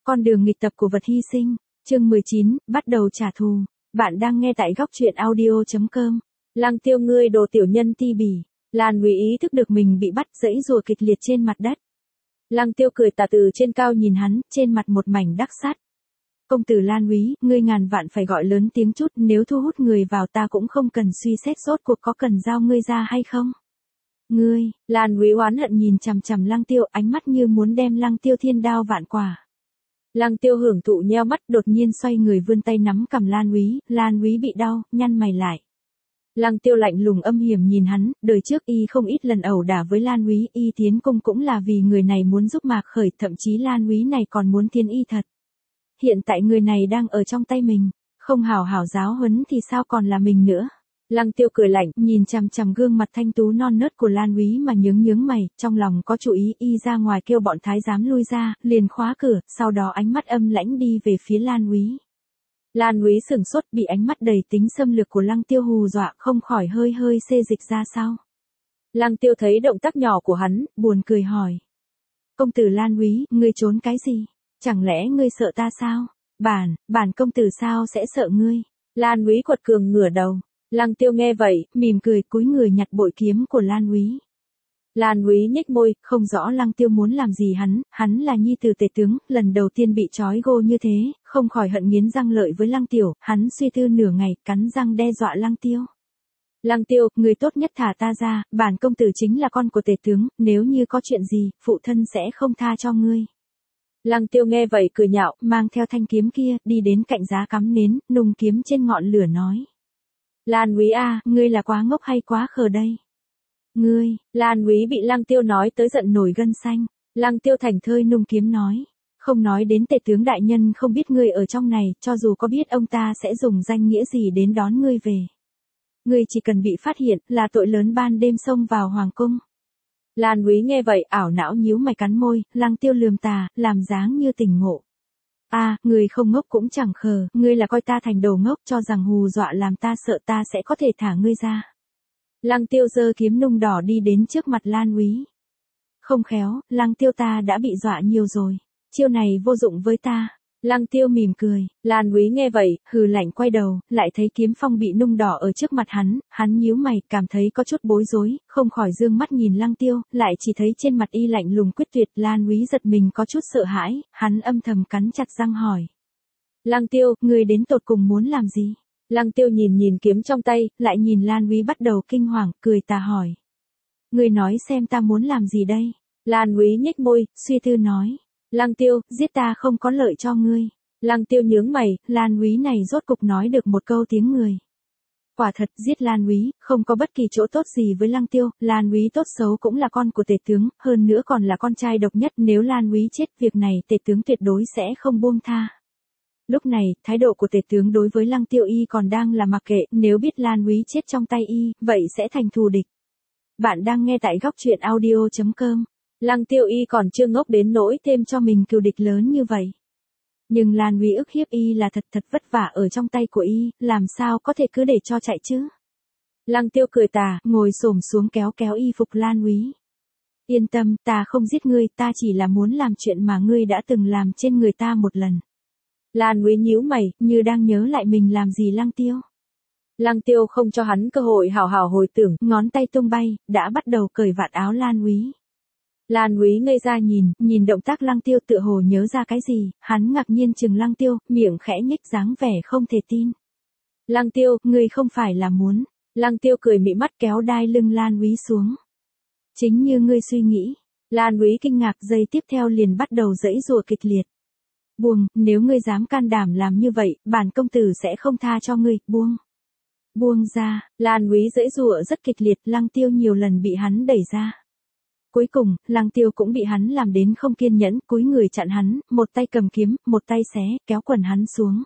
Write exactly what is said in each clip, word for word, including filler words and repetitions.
Con đường nghịch tập của vật hy sinh, chương mười chín, bắt đầu trả thù. Bạn đang nghe tại góc truyện audio chấm com. Lăng Tiêu, ngươi đồ tiểu nhân ti bỉ. Lan Úy ý thức được mình bị bắt, giãy giụa kịch liệt trên mặt đất. Lăng Tiêu cười tà từ trên cao nhìn hắn, trên mặt một mảnh đắc sắt. Công tử Lan Úy, ngươi ngàn vạn phải gọi lớn tiếng chút, nếu thu hút người vào ta cũng không cần suy xét rốt cuộc có cần giao ngươi ra hay không. Ngươi, Lan Úy oán hận nhìn chằm chằm Lăng Tiêu, ánh mắt như muốn đem Lăng Tiêu thiên đao vạn quả. Lăng Tiêu hưởng thụ nheo mắt, đột nhiên xoay người vươn tay nắm cằm Lan Úy, Lan Úy bị đau, nhăn mày lại. Lăng Tiêu lạnh lùng âm hiểm nhìn hắn, đời trước y không ít lần ẩu đả với Lan Úy, y tiến cung cũng là vì người này muốn giúp Mạc Khởi, thậm chí Lan Úy này còn muốn tiến y thật. Hiện tại người này đang ở trong tay mình, không hảo hảo giáo huấn thì sao còn là mình nữa. Lăng Tiêu cười lạnh, nhìn chằm chằm gương mặt thanh tú non nớt của Lan Úy mà nhướng nhướng mày, trong lòng có chủ ý, y ra ngoài kêu bọn thái giám lui ra, liền khóa cửa, sau đó ánh mắt âm lãnh đi về phía Lan Úy. Lan Úy sửng sốt, bị ánh mắt đầy tính xâm lược của Lăng Tiêu hù dọa, không khỏi hơi hơi xê dịch ra sau. Lăng Tiêu thấy động tác nhỏ của hắn, buồn cười hỏi: "Công tử Lan Úy, ngươi trốn cái gì? Chẳng lẽ ngươi sợ ta sao?" "Bản, bản công tử sao sẽ sợ ngươi?" Lan Úy quật cường ngửa đầu. Lăng Tiêu nghe vậy, mỉm cười cúi người nhặt bội kiếm của Lan Úy. Lan Úy nhếch môi, không rõ Lăng Tiêu muốn làm gì hắn, hắn là nhi tử tể tướng, lần đầu tiên bị trói gô như thế, không khỏi hận nghiến răng lợi với Lăng Tiểu, hắn suy tư nửa ngày, cắn răng đe dọa Lăng Tiêu. "Lăng Tiêu, người tốt nhất thả ta ra, bản công tử chính là con của tể tướng, nếu như có chuyện gì, phụ thân sẽ không tha cho ngươi." Lăng Tiêu nghe vậy cười nhạo, mang theo thanh kiếm kia, đi đến cạnh giá cắm nến, nung kiếm trên ngọn lửa nói: "Lan Úy a, ngươi là quá ngốc hay quá khờ đây?" "Ngươi." Lan Úy bị Lăng Tiêu nói tới giận nổi gân xanh. Lăng Tiêu thành thơi nung kiếm nói: "Không nói đến tể tướng đại nhân không biết ngươi ở trong này, cho dù có biết ông ta sẽ dùng danh nghĩa gì đến đón ngươi về. Ngươi chỉ cần bị phát hiện là tội lớn ban đêm xông vào hoàng cung." Lan Úy nghe vậy, ảo não nhíu mày cắn môi, Lăng Tiêu lườm tà, làm dáng như tỉnh ngộ. "A, à, ngươi không ngốc cũng chẳng khờ, ngươi là coi ta thành đồ ngốc, cho rằng hù dọa làm ta sợ ta sẽ có thể thả ngươi ra." Lăng Tiêu giơ kiếm nung đỏ đi đến trước mặt Lan Úy. "Không khéo, Lăng Tiêu ta đã bị dọa nhiều rồi, chiêu này vô dụng với ta." Lăng Tiêu mỉm cười. Lan Úy nghe vậy, hừ lạnh quay đầu, lại thấy kiếm phong bị nung đỏ ở trước mặt hắn, hắn nhíu mày, cảm thấy có chút bối rối, không khỏi dương mắt nhìn Lăng Tiêu, lại chỉ thấy trên mặt y lạnh lùng quyết tuyệt. Lan Úy giật mình có chút sợ hãi, hắn âm thầm cắn chặt răng hỏi: "Lăng Tiêu, ngươi đến tột cùng muốn làm gì?" Lăng Tiêu nhìn nhìn kiếm trong tay, lại nhìn Lan Úy bắt đầu kinh hoàng, cười tà hỏi: "Ngươi nói xem ta muốn làm gì đây?" Lan Úy nhếch môi, suy tư nói: "Lăng Tiêu, giết ta không có lợi cho ngươi." Lăng Tiêu nhướng mày, Lan Úy này rốt cục nói được một câu tiếng người. Quả thật, giết Lan Úy, không có bất kỳ chỗ tốt gì với Lăng Tiêu, Lan Úy tốt xấu cũng là con của tể tướng, hơn nữa còn là con trai độc nhất, nếu Lan Úy chết, việc này tể tướng tuyệt đối sẽ không buông tha. Lúc này, thái độ của tể tướng đối với Lăng Tiêu y còn đang là mặc kệ, nếu biết Lan Úy chết trong tay y, vậy sẽ thành thù địch. Bạn đang nghe tại góc truyện audio chấm com. Lăng Tiêu y còn chưa ngốc đến nỗi thêm cho mình cừu địch lớn như vậy. Nhưng Lan Úy ức hiếp y là thật thật vất vả ở trong tay của y, làm sao có thể cứ để cho chạy chứ? Lăng Tiêu cười tà, ngồi xổm xuống kéo kéo y phục Lan Úy. "Yên tâm, ta không giết ngươi, ta chỉ là muốn làm chuyện mà ngươi đã từng làm trên người ta một lần." Lan Úy nhíu mày, như đang nhớ lại mình làm gì Lăng Tiêu. Lăng Tiêu không cho hắn cơ hội hào hào hồi tưởng, ngón tay tung bay, đã bắt đầu cởi vạt áo Lan Úy. Lan Úy ngây ra nhìn, nhìn động tác Lăng Tiêu tựa hồ nhớ ra cái gì, hắn ngạc nhiên chừng Lăng Tiêu, miệng khẽ nhếch dáng vẻ không thể tin. "Lăng Tiêu, ngươi không phải là muốn..." Lăng Tiêu cười mị mắt kéo đai lưng Lan Úy xuống. "Chính như ngươi suy nghĩ." Lan Úy kinh ngạc, giây tiếp theo liền bắt đầu giãy giụa kịch liệt. "Buông, nếu ngươi dám can đảm làm như vậy, bản công tử sẽ không tha cho ngươi, buông." "Buông ra." Lan Úy giãy giụa rất kịch liệt, Lăng Tiêu nhiều lần bị hắn đẩy ra. Cuối cùng, Lăng Tiêu cũng bị hắn làm đến không kiên nhẫn, cúi người chặn hắn, một tay cầm kiếm, một tay xé, kéo quần hắn xuống.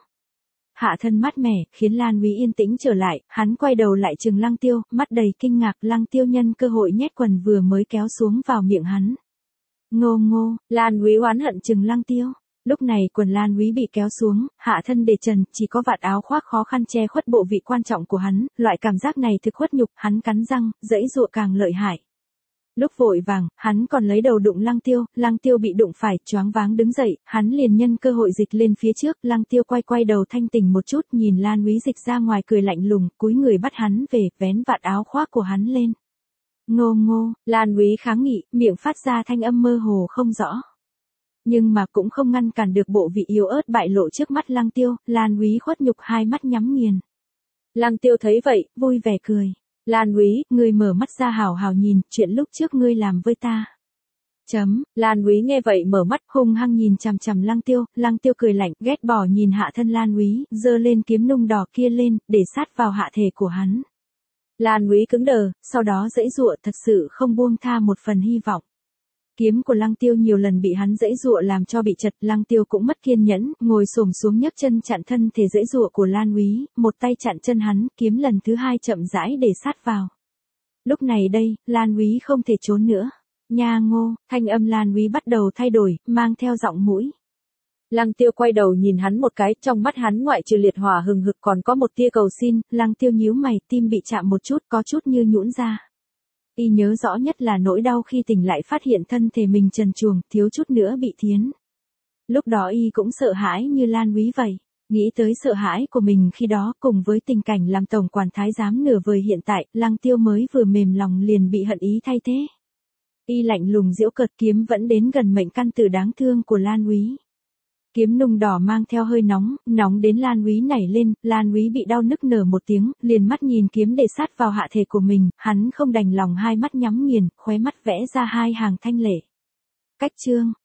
Hạ thân mát mẻ, khiến Lan Úy yên tĩnh trở lại, hắn quay đầu lại trừng Lăng Tiêu, mắt đầy kinh ngạc. Lăng Tiêu nhân cơ hội nhét quần vừa mới kéo xuống vào miệng hắn. "Ngô ngô." Lan Úy oán hận trừng Lăng Tiêu. Lúc này quần Lan Úy bị kéo xuống, hạ thân để trần, chỉ có vạt áo khoác khó khăn che khuất bộ vị quan trọng của hắn, loại cảm giác này thực khuất nhục, hắn cắn răng, giãy giụa càng lợi hại. Lúc vội vàng, hắn còn lấy đầu đụng Lăng Tiêu, Lăng Tiêu bị đụng phải, choáng váng đứng dậy, hắn liền nhân cơ hội dịch lên phía trước, Lăng Tiêu quay quay đầu thanh tỉnh một chút, nhìn Lan Úy Dịch ra ngoài cười lạnh lùng, cúi người bắt hắn về, vén vạt áo khoác của hắn lên. Ngô ngô, Lan Úy kháng nghị, miệng phát ra thanh âm mơ hồ không rõ. Nhưng mà cũng không ngăn cản được bộ vị yếu ớt bại lộ trước mắt Lăng Tiêu, Lan Úy khuất nhục hai mắt nhắm nghiền. Lăng Tiêu thấy vậy, vui vẻ cười. Lan Úy, ngươi mở mắt ra hào hào nhìn, chuyện lúc trước ngươi làm với ta. Chấm, Lan Úy nghe vậy mở mắt, hung hăng nhìn chằm chằm Lăng Tiêu, Lăng Tiêu cười lạnh, ghét bỏ nhìn hạ thân Lan Úy, giơ lên kiếm nung đỏ kia lên, để sát vào hạ thể của hắn. Lan Úy cứng đờ, sau đó giãy giụa thật sự không buông tha một phần hy vọng. Kiếm của Lăng Tiêu nhiều lần bị hắn giãy giụa làm cho bị chật, Lăng Tiêu cũng mất kiên nhẫn, ngồi xổm xuống nhấc chân chặn thân thể giãy giụa của Lan Úy, một tay chặn chân hắn, kiếm lần thứ hai chậm rãi để sát vào. Lúc này đây, Lan Úy không thể trốn nữa. Nha ngô, thanh âm Lan Úy bắt đầu thay đổi, mang theo giọng mũi. Lăng Tiêu quay đầu nhìn hắn một cái, trong mắt hắn ngoại trừ liệt hỏa hừng hực còn có một tia cầu xin, Lăng Tiêu nhíu mày, tim bị chạm một chút, có chút như nhũn ra. Y nhớ rõ nhất là nỗi đau khi tỉnh lại phát hiện thân thể mình trần truồng, thiếu chút nữa bị thiến. Lúc đó Y cũng sợ hãi như Lan Úy vậy. Nghĩ tới sợ hãi của mình khi đó cùng với tình cảnh làm tổng quản thái giám nửa vời hiện tại, Lăng Tiêu mới vừa mềm lòng liền bị hận ý thay thế. Y lạnh lùng giễu cợt, kiếm vẫn đến gần mệnh căn tử đáng thương của Lan Úy. Kiếm nung đỏ mang theo hơi nóng, nóng đến Lan Úy nảy lên, Lan Úy bị đau nức nở một tiếng, liền mắt nhìn kiếm để sát vào hạ thể của mình, hắn không đành lòng hai mắt nhắm nghiền, khóe mắt vẽ ra hai hàng thanh lệ. Cách chương